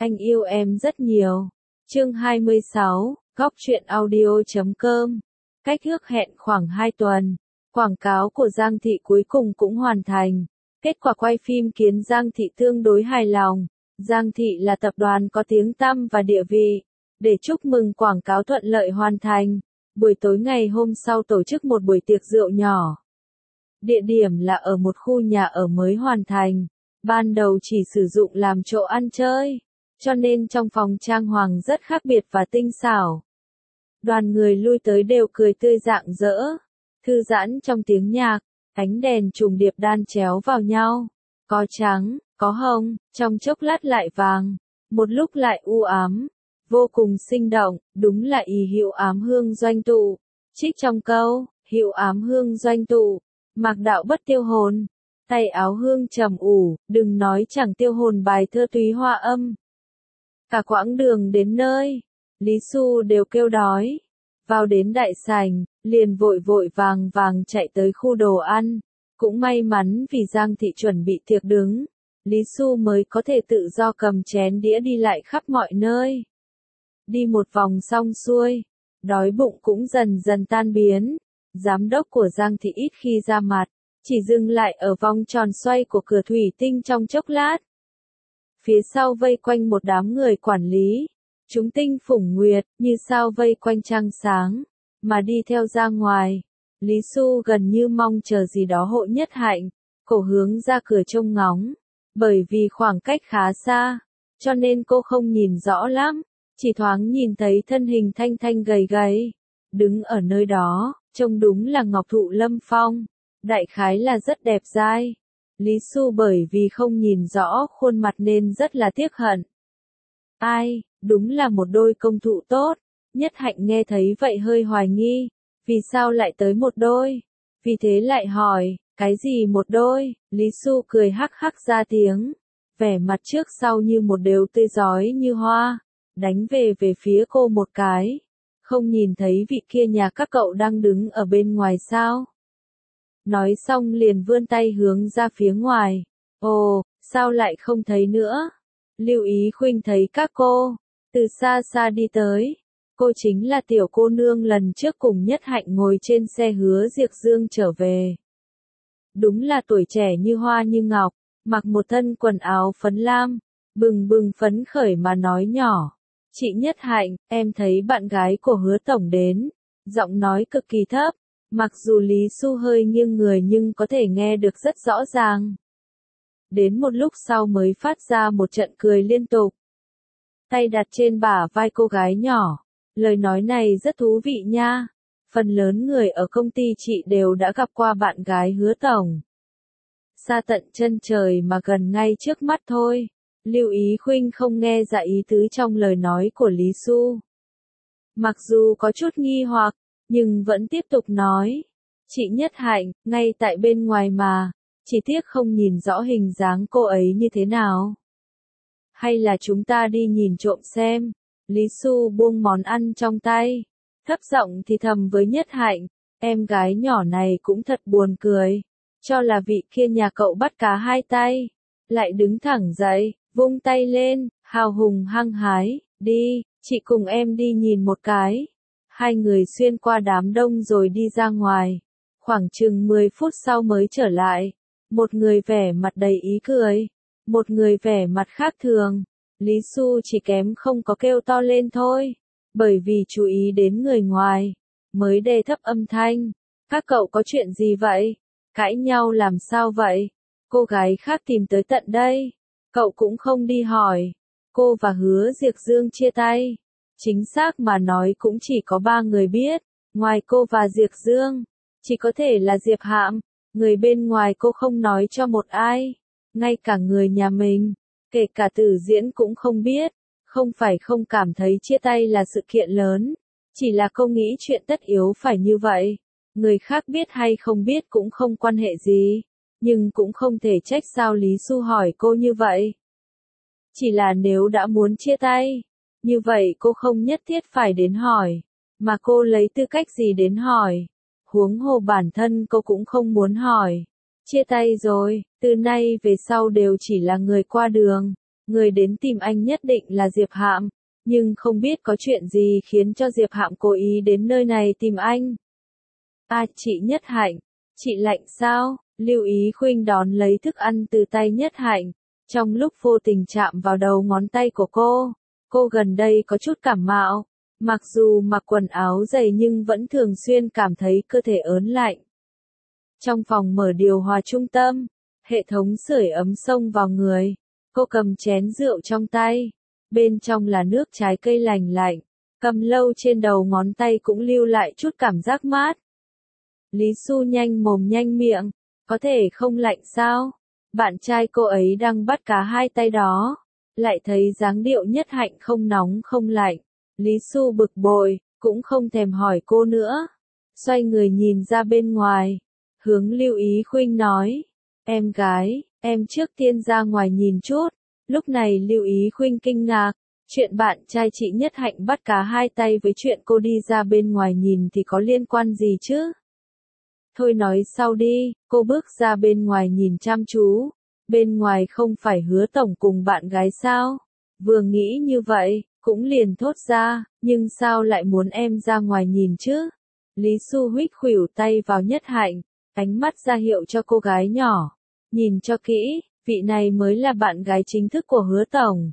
Anh yêu em rất nhiều. Chương 26, Góc truyện audio.com. Cách ước hẹn khoảng 2 tuần, quảng cáo của Giang Thị cuối cùng cũng hoàn thành. Kết quả quay phim khiến Giang Thị tương đối hài lòng. Giang Thị là tập đoàn có tiếng tăm và địa vị. Để chúc mừng quảng cáo thuận lợi hoàn thành, buổi tối ngày hôm sau tổ chức một buổi tiệc rượu nhỏ. Địa điểm là ở một khu nhà ở mới hoàn thành. Ban đầu chỉ sử dụng làm chỗ ăn chơi, cho nên trong phòng trang hoàng rất khác biệt và tinh xảo. Đoàn người lui tới đều cười tươi rạng rỡ, thư giãn trong tiếng nhạc, ánh đèn trùng điệp đan chéo vào nhau. Có trắng, có hồng, trong chốc lát lại vàng, một lúc lại u ám, vô cùng sinh động, đúng là ý hữu ám hương doanh tụ. Trích trong câu, hữu ám hương doanh tụ, mạc đạo bất tiêu hồn. Tay áo hương trầm ủ, đừng nói chẳng tiêu hồn bài thơ túy hoa âm. Cả quãng đường đến nơi, Lý Xu đều kêu đói. Vào đến đại sảnh, liền vội vội vàng vàng chạy tới khu đồ ăn. Cũng may mắn vì Giang Thị chuẩn bị tiệc đứng, Lý Xu mới có thể tự do cầm chén đĩa đi lại khắp mọi nơi. Đi một vòng xong xuôi, đói bụng cũng dần dần tan biến. Giám đốc của Giang Thị ít khi ra mặt, chỉ dừng lại ở vòng tròn xoay của cửa thủy tinh trong chốc lát. Phía sau vây quanh một đám người quản lý, chúng tinh phủng nguyệt, như sao vây quanh trăng sáng, mà đi theo ra ngoài. Lý Xu gần như mong chờ gì đó Hộ Nhất Hạnh, cổ hướng ra cửa trông ngóng. Bởi vì khoảng cách khá xa, cho nên cô không nhìn rõ lắm, chỉ thoáng nhìn thấy thân hình thanh thanh gầy gầy, đứng ở nơi đó, trông đúng là Ngọc Thụ Lâm Phong, đại khái là rất đẹp dai. Lý Xu bởi vì không nhìn rõ khuôn mặt nên rất là tiếc hận. Ai, đúng là một đôi công thụ tốt. Nhất Hạnh nghe thấy vậy hơi hoài nghi, vì sao lại tới một đôi? Vì thế lại hỏi, cái gì một đôi? Lý Xu cười hắc hắc ra tiếng, vẻ mặt trước sau như một đều tươi rói như hoa, đánh về phía cô một cái. Không nhìn thấy vị kia nhà các cậu đang đứng ở bên ngoài sao? Nói xong liền vươn tay hướng ra phía ngoài. Ồ, sao lại không thấy nữa? Lưu Ý Khuynh thấy các cô từ xa xa đi tới. Cô chính là tiểu cô nương lần trước cùng Nhất Hạnh ngồi trên xe Hứa Diệc Dương trở về. Đúng là tuổi trẻ như hoa như ngọc, mặc một thân quần áo phấn lam, bừng bừng phấn khởi mà nói nhỏ. Chị Nhất Hạnh, em thấy bạn gái của Hứa Tổng đến. Giọng nói cực kỳ thấp, mặc dù Lý Xu hơi nghiêng người nhưng có thể nghe được rất rõ ràng. Đến một lúc sau mới phát ra một trận cười liên tục. Tay đặt trên bả vai cô gái nhỏ. Lời nói này rất thú vị nha. Phần lớn người ở công ty chị đều đã gặp qua bạn gái Hứa Tổng. Xa tận chân trời mà gần ngay trước mắt thôi. Lưu Ý Khuynh không nghe ra ý tứ trong lời nói của Lý Xu. Mặc dù có chút nghi hoặc, nhưng vẫn tiếp tục nói. Chị Nhất Hạnh, ngay tại bên ngoài mà, chỉ tiếc không nhìn rõ hình dáng cô ấy như thế nào. Hay là chúng ta đi nhìn trộm xem. Lý Xu buông món ăn trong tay, thấp giọng thì thầm với Nhất Hạnh, em gái nhỏ này cũng thật buồn cười. Cho là vị kia nhà cậu bắt cá hai tay, lại đứng thẳng dậy, vung tay lên, hào hùng hăng hái, đi, chị cùng em đi nhìn một cái. Hai người xuyên qua đám đông rồi đi ra ngoài, khoảng chừng 10 phút sau mới trở lại. Một người vẻ mặt đầy ý cười, một người vẻ mặt khác thường. Lý Xu chỉ kém không có kêu to lên thôi, bởi vì chú ý đến người ngoài, mới đề thấp âm thanh. Các cậu có chuyện gì vậy? Cãi nhau làm sao vậy? Cô gái khác tìm tới tận đây, cậu cũng không đi hỏi. Cô và Hứa Diệc Dương chia tay. Chính xác mà nói cũng chỉ có 3 người biết, ngoài cô và Diệc Dương, chỉ có thể là Diệp Hạm. Người bên ngoài cô không nói cho một ai, ngay cả người nhà mình. Kể cả Tử Diễn cũng không biết, không phải không cảm thấy chia tay là sự kiện lớn, chỉ là cô nghĩ chuyện tất yếu phải như vậy. Người khác biết hay không biết cũng không quan hệ gì, nhưng cũng không thể trách sao Lý Xu hỏi cô như vậy. Chỉ là nếu đã muốn chia tay, như vậy cô không nhất thiết phải đến hỏi, mà cô lấy tư cách gì đến hỏi. Huống hồ bản thân cô cũng không muốn hỏi. Chia tay rồi, từ nay về sau đều chỉ là người qua đường. Người đến tìm anh nhất định là Diệp Hạm, nhưng không biết có chuyện gì khiến cho Diệp Hạm cố ý đến nơi này tìm anh. Chị Nhất Hạnh, chị lạnh sao? Lưu Ý Khuynh đón lấy thức ăn từ tay Nhất Hạnh, trong lúc vô tình chạm vào đầu ngón tay của cô. Cô gần đây có chút cảm mạo, mặc dù mặc quần áo dày nhưng vẫn thường xuyên cảm thấy cơ thể ớn lạnh. Trong phòng mở điều hòa trung tâm, hệ thống sưởi ấm xông vào người. Cô cầm chén rượu trong tay, bên trong là nước trái cây lành lạnh, cầm lâu trên đầu ngón tay cũng lưu lại chút cảm giác mát. Lý Xu nhanh mồm nhanh miệng, có thể không lạnh sao? Bạn trai cô ấy đang bắt cá hai tay đó, lại thấy dáng điệu Nhất Hạnh không nóng không lạnh. Lý Xu bực bội, cũng không thèm hỏi cô nữa. Xoay người nhìn ra bên ngoài, hướng Lưu Ý Khuynh nói, em gái, em trước tiên ra ngoài nhìn chút. Lúc này Lưu Ý Khuynh kinh ngạc, chuyện bạn trai chị Nhất Hạnh bắt cá hai tay với chuyện cô đi ra bên ngoài nhìn thì có liên quan gì chứ? Thôi nói sau đi, cô bước ra bên ngoài nhìn chăm chú. Bên ngoài không phải Hứa tổng cùng bạn gái sao? Vừa nghĩ như vậy, cũng liền thốt ra, nhưng sao lại muốn em ra ngoài nhìn chứ? Lý Xu huých khuỷu tay vào Nhất Hạnh, ánh mắt ra hiệu cho cô gái nhỏ. Nhìn cho kỹ, vị này mới là bạn gái chính thức của Hứa tổng.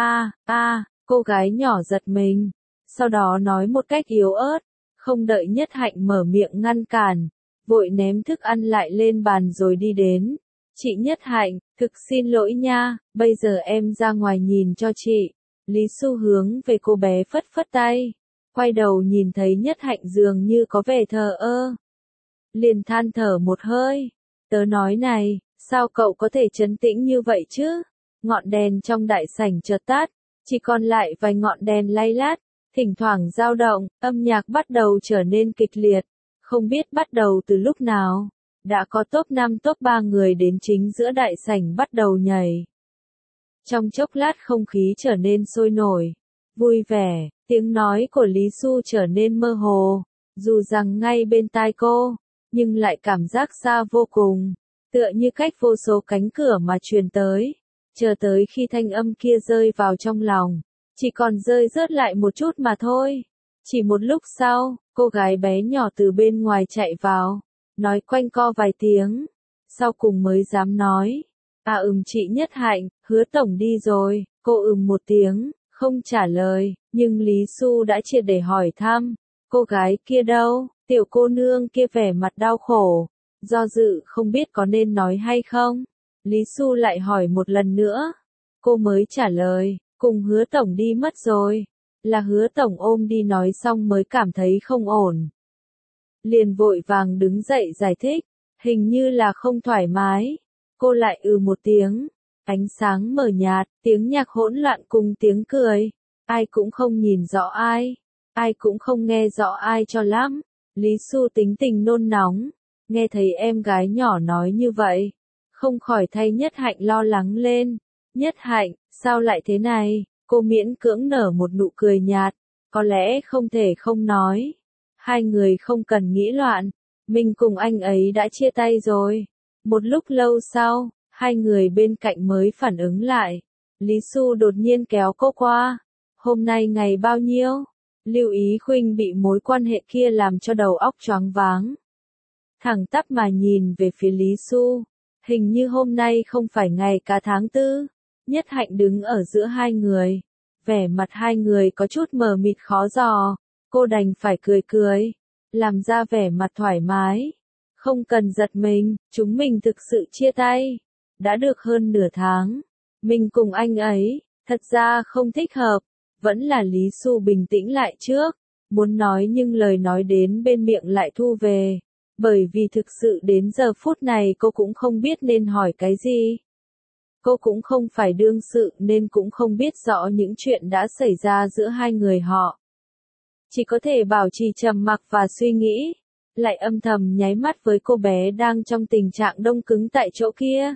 Cô gái nhỏ giật mình, sau đó nói một cách yếu ớt, không đợi Nhất Hạnh mở miệng ngăn cản, vội ném thức ăn lại lên bàn rồi đi đến. Chị Nhất Hạnh, thực xin lỗi nha, bây giờ em ra ngoài nhìn cho chị. Lý Xu hướng về cô bé phất phất tay, quay đầu nhìn thấy Nhất Hạnh dường như có vẻ thờ ơ. Liền than thở một hơi, tớ nói này, sao cậu có thể trấn tĩnh như vậy chứ? Ngọn đèn trong đại sảnh chợt tắt, chỉ còn lại vài ngọn đèn lay lát, thỉnh thoảng dao động, âm nhạc bắt đầu trở nên kịch liệt. Không biết bắt đầu từ lúc nào, đã có top 5 top 3 người đến chính giữa đại sảnh bắt đầu nhảy. Trong chốc lát không khí trở nên sôi nổi, vui vẻ, tiếng nói của Lý Xu trở nên mơ hồ, dù rằng ngay bên tai cô, nhưng lại cảm giác xa vô cùng, tựa như cách vô số cánh cửa mà truyền tới, chờ tới khi thanh âm kia rơi vào trong lòng, chỉ còn rơi rớt lại một chút mà thôi. Chỉ một lúc sau, cô gái bé nhỏ từ bên ngoài chạy vào, nói quanh co vài tiếng, sau cùng mới dám nói. Chị Nhất Hạnh, Hứa tổng đi rồi. Cô một tiếng, không trả lời, nhưng Lý Xu đã triệt để hỏi thăm, cô gái kia đâu? Tiểu cô nương kia vẻ mặt đau khổ, do dự không biết có nên nói hay không. Lý Xu lại hỏi một lần nữa, cô mới trả lời, cùng Hứa tổng đi mất rồi. Là Hứa tổng ôm đi, nói xong mới cảm thấy không ổn. Liền vội vàng đứng dậy giải thích, hình như là không thoải mái. Cô lại một tiếng, ánh sáng mờ nhạt, tiếng nhạc hỗn loạn cùng tiếng cười. Ai cũng không nhìn rõ ai cũng không nghe rõ ai cho lắm. Lý Xu tính tình nôn nóng, nghe thấy em gái nhỏ nói như vậy, không khỏi thay Nhất Hạnh lo lắng lên. Nhất Hạnh, sao lại thế này? Cô miễn cưỡng nở một nụ cười nhạt, có lẽ không thể không nói. Hai người không cần nghĩ loạn, mình cùng anh ấy đã chia tay rồi. Một lúc lâu sau, hai người bên cạnh mới phản ứng lại. Lý Xu đột nhiên kéo cô qua. Hôm nay ngày bao nhiêu? Lưu Ý Khuynh bị mối quan hệ kia làm cho đầu óc choáng váng. Thẳng tắp mà nhìn về phía Lý Xu. Hình như hôm nay không phải ngày cả tháng 4. Nhất Hạnh đứng ở giữa hai người. Vẻ mặt hai người có chút mờ mịt khó dò. Cô đành phải cười cười, làm ra vẻ mặt thoải mái. Không cần giật mình, chúng mình thực sự chia tay. Đã được hơn nửa tháng. Mình cùng anh ấy, thật ra không thích hợp. Vẫn là Lý Xu bình tĩnh lại trước. Muốn nói nhưng lời nói đến bên miệng lại thu về. Bởi vì thực sự đến giờ phút này cô cũng không biết nên hỏi cái gì. Cô cũng không phải đương sự nên cũng không biết rõ những chuyện đã xảy ra giữa hai người họ. Chỉ có thể bảo trì trầm mặc và suy nghĩ. Lại âm thầm nháy mắt với cô bé đang trong tình trạng đông cứng tại chỗ kia.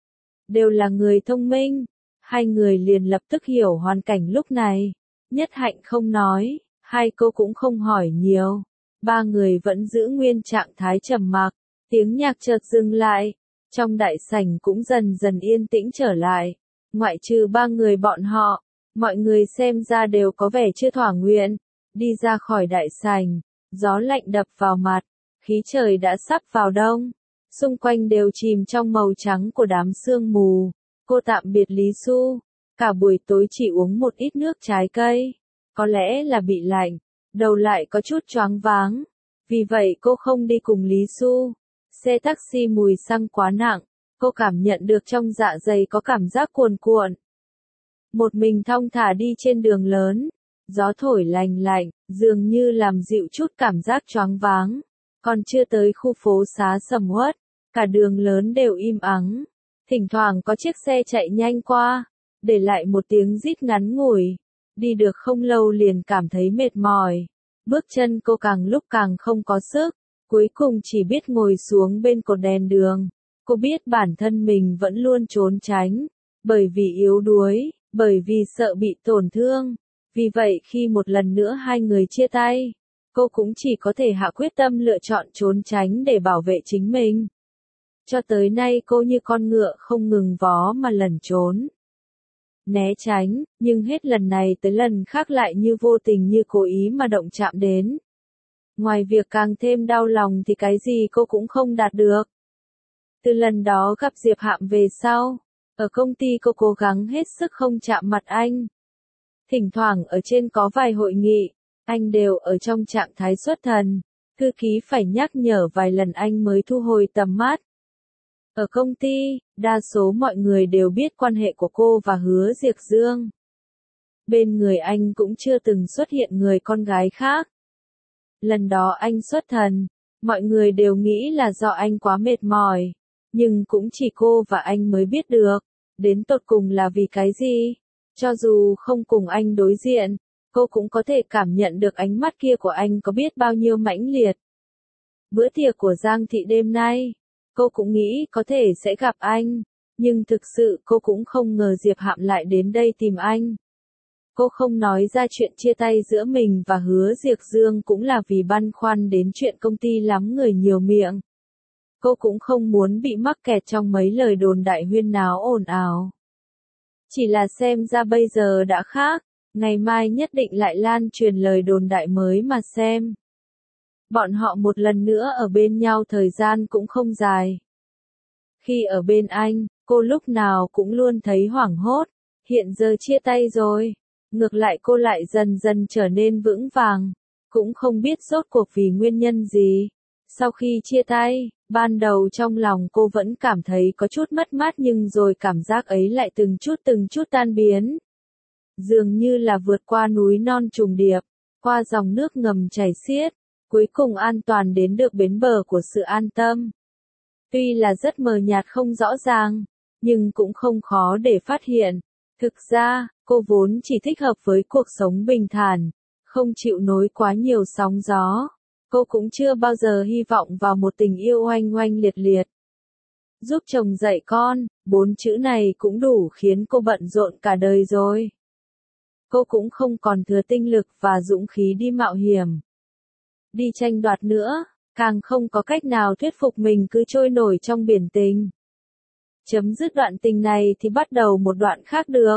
Đều là người thông minh. Hai người liền lập tức hiểu hoàn cảnh lúc này. Nhất Hạnh không nói, hai cô cũng không hỏi nhiều. Ba người vẫn giữ nguyên trạng thái trầm mặc. Tiếng nhạc chợt dừng lại. Trong đại sảnh cũng dần dần yên tĩnh trở lại. Ngoại trừ ba người bọn họ, mọi người xem ra đều có vẻ chưa thỏa nguyện. Đi ra khỏi đại sảnh, gió lạnh đập vào mặt, khí trời đã sắp vào đông. Xung quanh đều chìm trong màu trắng của đám sương mù. Cô tạm biệt Lý Xu, cả buổi tối chỉ uống một ít nước trái cây. Có lẽ là bị lạnh, đầu lại có chút choáng váng. Vì vậy cô không đi cùng Lý Xu. Xe taxi mùi xăng quá nặng, cô cảm nhận được trong dạ dày có cảm giác cuồn cuộn. Một mình thong thả đi trên đường lớn, gió thổi lành lạnh, dường như làm dịu chút cảm giác choáng váng. Còn chưa tới khu phố xá sầm uất, cả đường lớn đều im ắng. Thỉnh thoảng có chiếc xe chạy nhanh qua, để lại một tiếng rít ngắn ngủi. Đi được không lâu liền cảm thấy mệt mỏi. Bước chân cô càng lúc càng không có sức, cuối cùng chỉ biết ngồi xuống bên cột đèn đường. Cô biết bản thân mình vẫn luôn trốn tránh, bởi vì yếu đuối, bởi vì sợ bị tổn thương. Vì vậy khi một lần nữa hai người chia tay, cô cũng chỉ có thể hạ quyết tâm lựa chọn trốn tránh để bảo vệ chính mình. Cho tới nay cô như con ngựa không ngừng vó mà lẩn trốn. Né tránh, nhưng hết lần này tới lần khác lại như vô tình như cố ý mà động chạm đến. Ngoài việc càng thêm đau lòng thì cái gì cô cũng không đạt được. Từ lần đó gặp Diệp Hạm về sau, ở công ty cô cố gắng hết sức không chạm mặt anh. Thỉnh thoảng ở trên có vài hội nghị, anh đều ở trong trạng thái xuất thần, thư ký phải nhắc nhở vài lần anh mới thu hồi tầm mắt. Ở công ty, đa số mọi người đều biết quan hệ của cô và Hứa Diệc Dương. Bên người anh cũng chưa từng xuất hiện người con gái khác. Lần đó anh xuất thần, mọi người đều nghĩ là do anh quá mệt mỏi, nhưng cũng chỉ cô và anh mới biết được, đến tột cùng là vì cái gì. Cho dù không cùng anh đối diện, cô cũng có thể cảm nhận được ánh mắt kia của anh có biết bao nhiêu mãnh liệt. Bữa tiệc của Giang Thị đêm nay, cô cũng nghĩ có thể sẽ gặp anh, nhưng thực sự cô cũng không ngờ Diệp Hạm lại đến đây tìm anh. Cô không nói ra chuyện chia tay giữa mình và Hứa Diệc Dương cũng là vì băn khoăn đến chuyện công ty lắm người nhiều miệng. Cô cũng không muốn bị mắc kẹt trong mấy lời đồn đại huyên náo ồn ào. Chỉ là xem ra bây giờ đã khác, ngày mai nhất định lại lan truyền lời đồn đại mới mà xem. Bọn họ một lần nữa ở bên nhau thời gian cũng không dài. Khi ở bên anh, cô lúc nào cũng luôn thấy hoảng hốt, hiện giờ chia tay rồi. Ngược lại cô lại dần dần trở nên vững vàng, cũng không biết rốt cuộc vì nguyên nhân gì. Sau khi chia tay, ban đầu trong lòng cô vẫn cảm thấy có chút mất mát nhưng rồi cảm giác ấy lại từng chút tan biến. Dường như là vượt qua núi non trùng điệp, qua dòng nước ngầm chảy xiết, cuối cùng an toàn đến được bến bờ của sự an tâm. Tuy là rất mờ nhạt không rõ ràng, nhưng cũng không khó để phát hiện. Thực ra, cô vốn chỉ thích hợp với cuộc sống bình thản, không chịu nổi quá nhiều sóng gió. Cô cũng chưa bao giờ hy vọng vào một tình yêu oanh oanh liệt liệt. Giúp chồng dạy con, 4 chữ này cũng đủ khiến cô bận rộn cả đời rồi. Cô cũng không còn thừa tinh lực và dũng khí đi mạo hiểm. Đi tranh đoạt nữa, càng không có cách nào thuyết phục mình cứ trôi nổi trong biển tình. Chấm dứt đoạn tình này thì bắt đầu một đoạn khác được.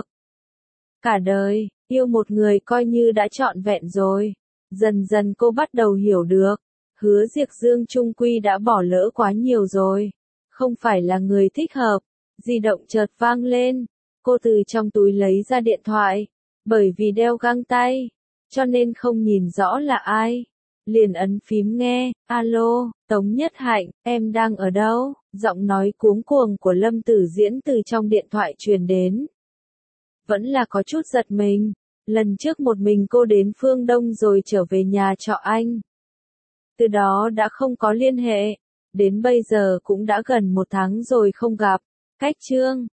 Cả đời, yêu một người coi như đã trọn vẹn rồi. Dần dần cô bắt đầu hiểu được, Hứa Diệc Dương chung quy đã bỏ lỡ quá nhiều rồi. Không phải là người thích hợp. Di động chợt vang lên. Cô từ trong túi lấy ra điện thoại. Bởi vì đeo găng tay, cho nên không nhìn rõ là ai. Liền ấn phím nghe, alo, Tống Nhất Hạnh, em đang ở đâu? Giọng nói cuống cuồng của Lâm Tử Diễn từ trong điện thoại truyền đến. Vẫn là có chút giật mình. Lần trước một mình cô đến phương Đông rồi trở về nhà trọ anh. Từ đó đã không có liên hệ. Đến bây giờ cũng đã gần 1 tháng rồi không gặp. Cách chương